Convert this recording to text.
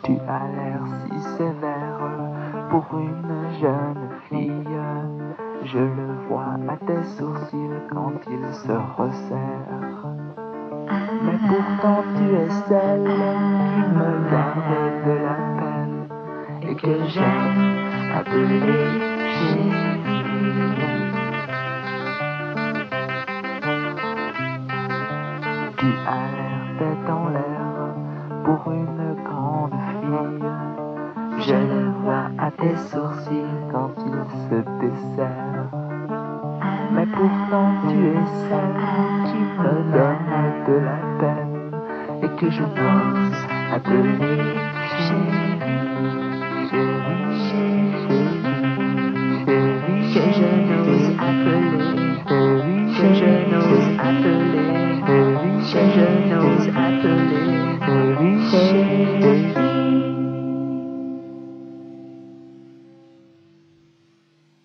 Tu as l'air si sévère pour une jeune fille. Je le vois à tes sourcils quand ils se resserrent. Mais pourtant tu es celle qui me garde de la peine et que j'aime appeler chérie. Tu as l'air tête en l'air pour une grande fille. Je le vois à tes sourcils quand ils se desserrent. Mais pourtant tu es celle qui me donne de la peine et que je n'ose appeler chérie, chérie, chérie, chérie, que je n'ose appeler, chérie, que je n'ose appeler, chérie, que je n'ose appeler, chérie, chérie.